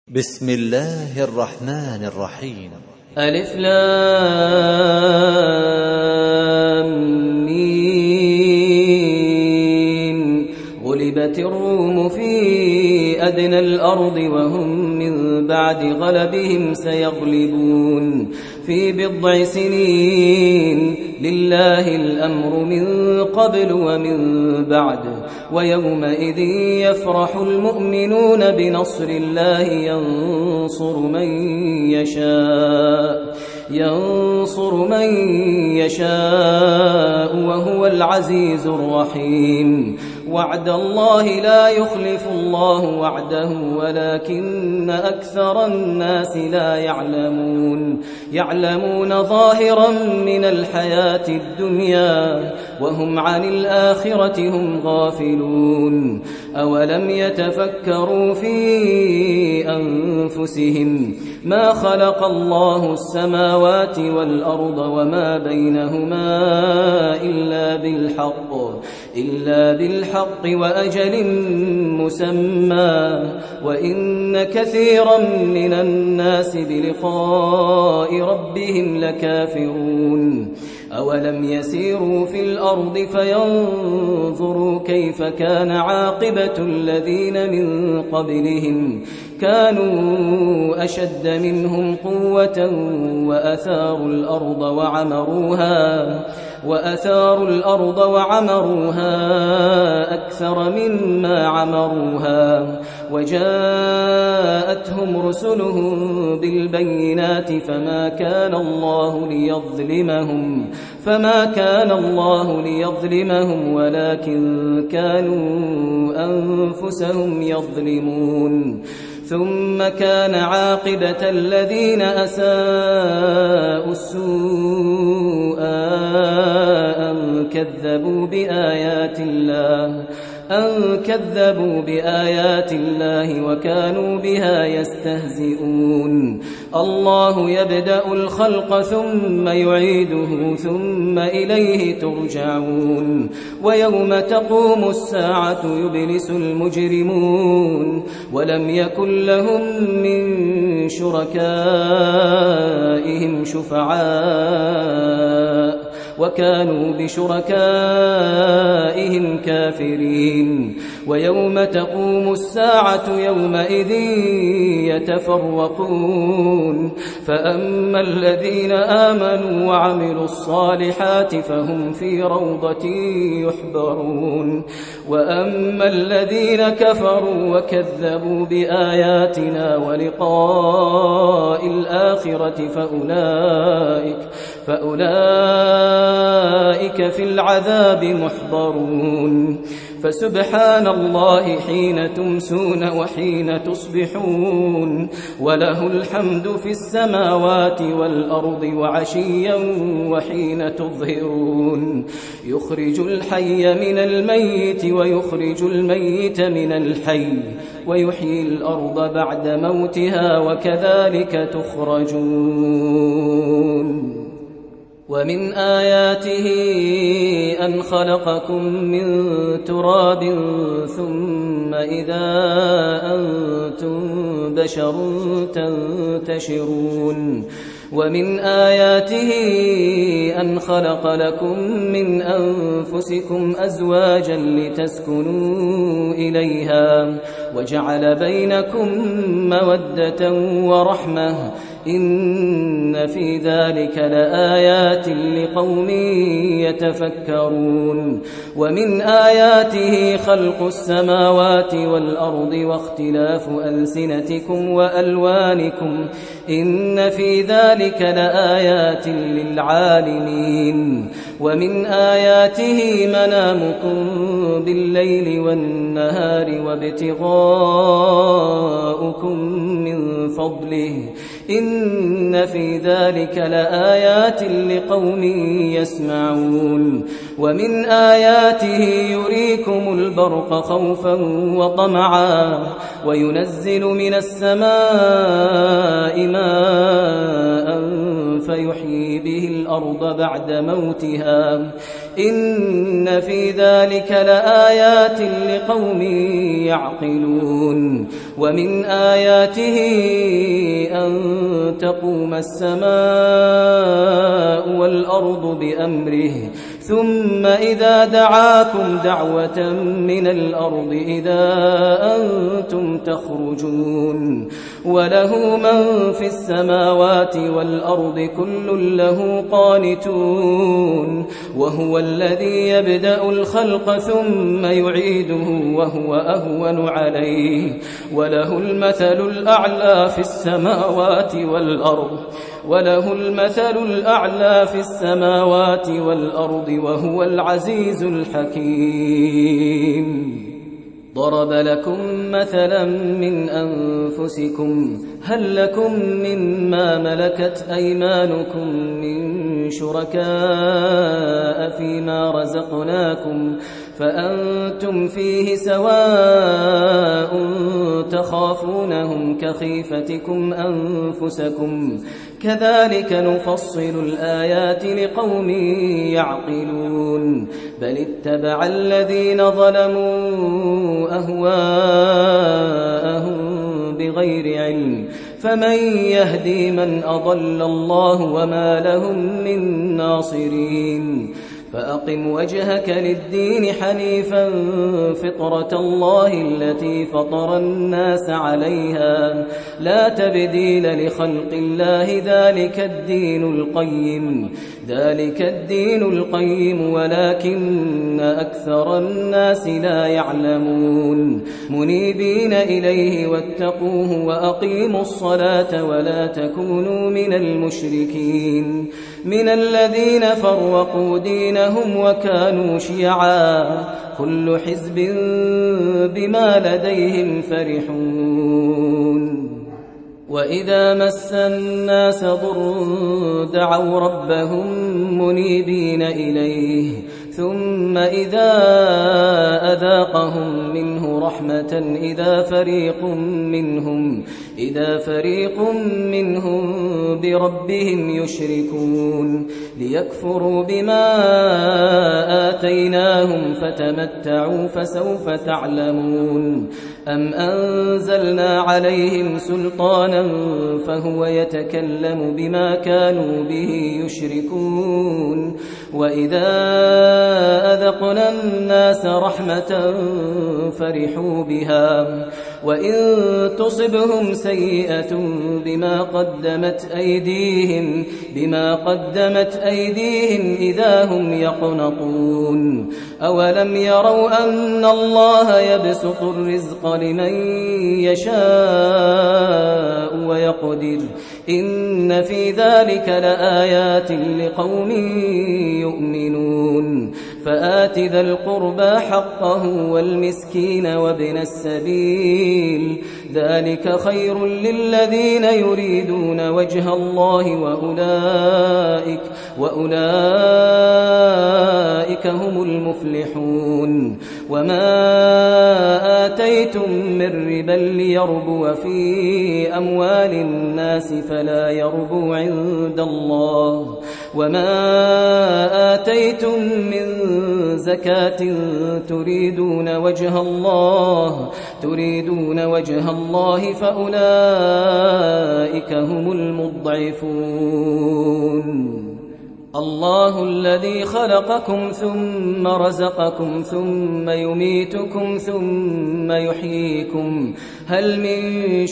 بسم الله الرحمن الرحيم. ألف لام ميم. غلبت الروم في أدنى الأرض وهم من بعد غلبهم سيغلبون في بضع سنين. لله الأمر من قبل ومن بعد ويومئذ يفرح المؤمنون بنصر الله ينصر من يشاء وهو العزيز الرحيم. وعد الله لا يخلف الله وعده ولكن أكثر الناس لا يعلمون ظاهرا من الحياة الدنيا وهم عن الآخرة هم غافلون. أولم يتفكروا في أنفسهم ما خلق الله السماوات والأرض وما بينهما إلا بالحق وأجل مسمى وإن كثيرا من الناس بلقاء ربهم لكافرون. أولم يسيروا في الأرض فينظروا كيف كان عاقبة الذين من قبلهم كانوا أشد منهم قوة وأثاروا الأرض وعمروها أكثر مما عمروها وجاءتهم رسلهم بالبينات فما كان الله ليظلمهم ولكن كانوا أنفسهم يظلمون. ثم كان عاقبة الذين أساءوا السوء أن كذبوا بآيات الله وكانوا بها يستهزئون. الله يبدأ الخلق ثم يعيده ثم إليه ترجعون. ويوم تقوم الساعة يبلس المجرمون ولم يكن لهم من شركائهم شفعاء وكانوا بشركائهم كافرين. ويوم تقوم الساعة يومئذ يتفرقون فأما الذين آمنوا وعملوا الصالحات فهم في روضة يحبرون وأما الذين كفروا وكذبوا بآياتنا ولقاء الآخرة فأولئك في العذاب محضرون. فسبحان الله حين تمسون وحين تصبحون وله الحمد في السماوات والأرض وعشيا وحين تظهرون. يخرج الحي من الميت ويخرج الميت من الحي ويحيي الأرض بعد موتها وكذلك تخرجون. ومن آياته أن خلقكم من تراب ثم إذا أنتم بشر تنتشرون. ومن آياته أن خلق لكم من أنفسكم أزواجا لتسكنوا إليها وجعل بينكم مودة ورحمة إن في ذلك لآيات لقوم يتفكرون. ومن آياته خلق السماوات والأرض واختلاف ألسنتكم وألوانكم إن في ذلك لآيات للعالمين. ومن آياته منامكم بالليل والنهار وابتغاؤكم من فضله إن في ذلك لآيات لقوم يسمعون. ومن آياته يريكم البرق خوفا وطمعا وينزل من السماء ماء فيحيي به الأرض بعد موتها إن في ذلك لآيات لقوم يعقلون. ومن آياته أن تقوم السماء والأرض بأمره ثم إذا دعاكم دعوة من الأرض إذا أنتم تخرجون وله من في السماوات والأرض كل له قانتون وهو الذي يبدأ الخلق ثم يعيده وهو أهون عليه وله المثل الأعلى في السماوات والأرض وهو العزيز الحكيم ضرب لكم مثلا من أنفسكم هل لكم مما ملكت أيمانكم من شركاء فيما رزقناكم فأنتم فيه سواء تخافونهم كخيفتكم أنفسكم كذلك نفصل الآيات لقوم يعقلون بل اتبع الذين ظلموا أهواءهم بغير علم فمن يهدي من أضل الله وما لهم من ناصرين فأقم وجهك للدين حنيفا فطرة الله التي فطر الناس عليها لا تبديل لخلق الله ذلك الدين القيم ولكن أكثر الناس لا يعلمون منيبين إليه واتقوه وأقيموا الصلاة ولا تكونوا من المشركين من الذين فرقوا دينهم وكانوا شيعا كل حزب بما لديهم فرحون وإذا مس الناس ضر دعوا ربهم منيبين إليه ثم إذا أذاقهم منه رحمة إذا فريق منهم بربهم يشركون ليكفروا بما آتيناهم فتمتعوا فسوف تعلمون أم أنزلنا عليهم سلطانا فهو يتكلم بما كانوا به يشركون وإذا أذقنا الناس رحمة فرحوا بها وإن تصبهم سيئة بما قدمت أيديهم إذا هم يقنطون أولم يروا أن الله يبسط الرزق لمن يشاء ويقدر إن في ذلك لآيات لقوم يؤمنون فآت ذا القربى حقه والمسكين وابن السبيل ذلك خير للذين يريدون وجه الله وأولئك هم المفلحون وما آتيتم من ربا ليربو في أموال الناس فلا يربو عند الله وما آتيتم من زكاة تريدون وجه الله فأولئك هم المضعفون الله الذي خلقكم ثم رزقكم ثم يميتكم ثم يحييكم هل من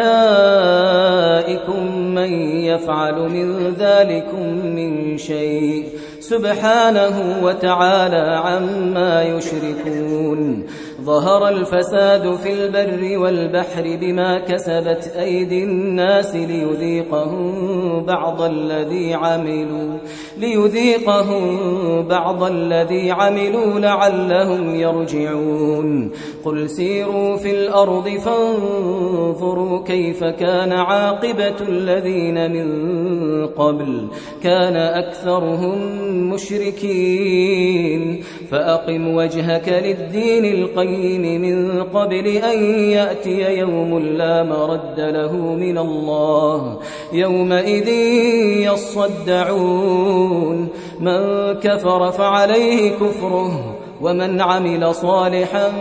شركائكم من يفعل من ذلكم من شيء سبحانه وتعالى عما يشركون ظهر الفساد في البر والبحر بما كسبت أيدي الناس ليذيقهم بعض الذي عملوا لعلهم يرجعون قل سيروا في الأرض فانظروا كيف كان عاقبة الذين من قبل كان أكثرهم مشركين فأقم وجهك للدين القيم من قبل أن يأتي يوم لا مرد له من الله يومئذ يصدعون من كفر فعليه كفره ومن عمل صالحا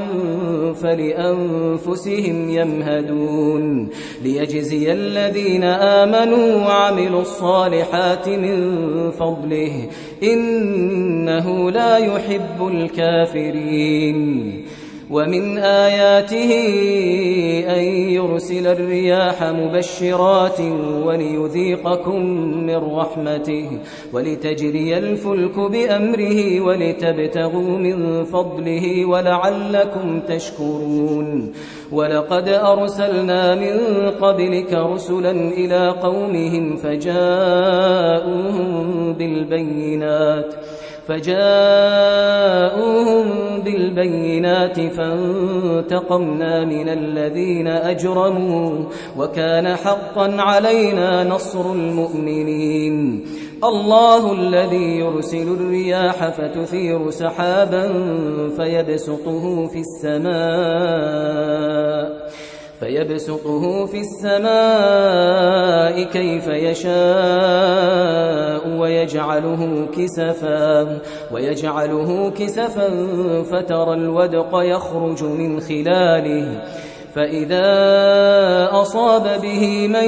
فلأنفسهم يمهدون ليجزي الذين آمنوا وعملوا الصالحات من فضله إنه لا يحب الكافرين. ومن آياته أن يرسل الرياح مبشرات وليذيقكم من رحمته ولتجري الفلك بأمره ولتبتغوا من فضله ولعلكم تشكرون. ولقد أرسلنا من قبلك رسلا إلى قومهم فجاءوهم بالبينات فانتقمنا من الذين أجرموا وكان حقا علينا نصر المؤمنين. الله الذي يرسل الرياح فتثير سحابا فيبسطه في السماء كيف يشاء ويجعله كسفا فترى الودق يخرج من خلاله فإذا أصاب به من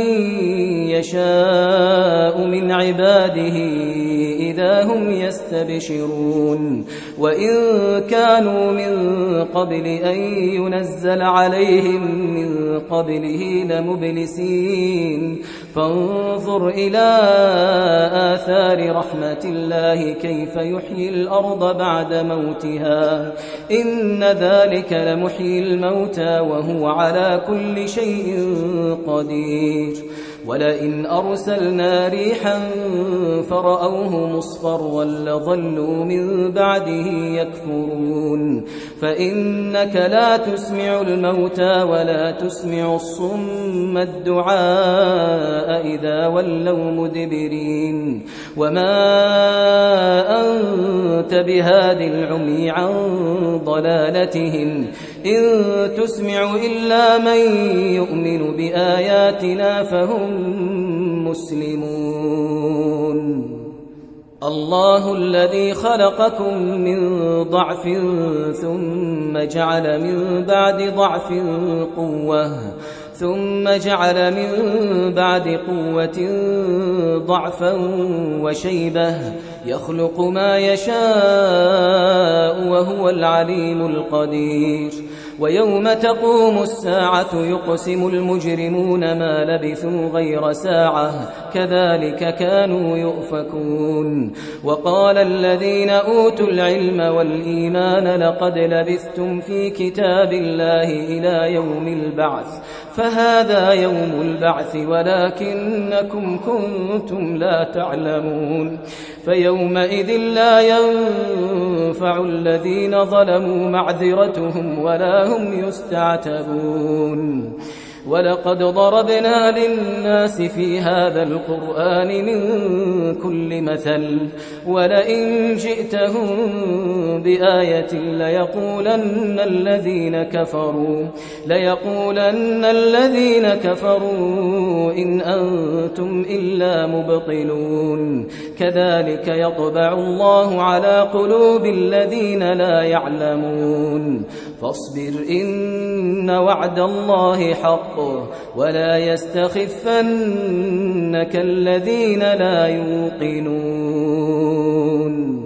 يشاء من عباده إذا هم يستبشرون. وإن كانوا من قبل أن ينزل عليهم من قبله لمبلسين فانظر إلى آثار رحمة الله كيف يحيي الأرض بعد موتها إن ذلك لمحيي الموتى وهو على كل شيء قدير. ولئن أرسلنا ريحا فرأوه مصفرا لظلوا من بعده يكفرون. فإنك لا تسمع الموتى ولا تسمع الصم الدعاء إذا ولوا مدبرين. وما أنت بهاد العمي عن ضلالتهم إن تسمع إلا من يؤمن بآياتنا فهم مسلمون. الله الذي خلقكم من ضعف ثم جعل من بعد قوة ضعفا وشيبة يخلق ما يشاء وهو العليم القدير. ويوم تقوم الساعة يقسم المجرمون ما لبثوا غير ساعة كذلك كانوا يؤفكون. وقال الذين أوتوا العلم والإيمان لقد لبثتم في كتاب الله إلى يوم البعث فهذا يوم البعث ولكنكم كنتم لا تعلمون. فيومئذ لا ينفع الذين ظلموا معذرتهم ولا هم يستعتبون. ولقد ضربنا للناس في هذا القرآن من كل مثل ولئن جئتهم بآية ليقولن الذين كفروا إن أنتم إلا مبطلون. كذلك يطبع الله على قلوب الذين لا يعلمون. فاصبر إن وعد الله حق ولا يستخفنك الذين لا يوقنون.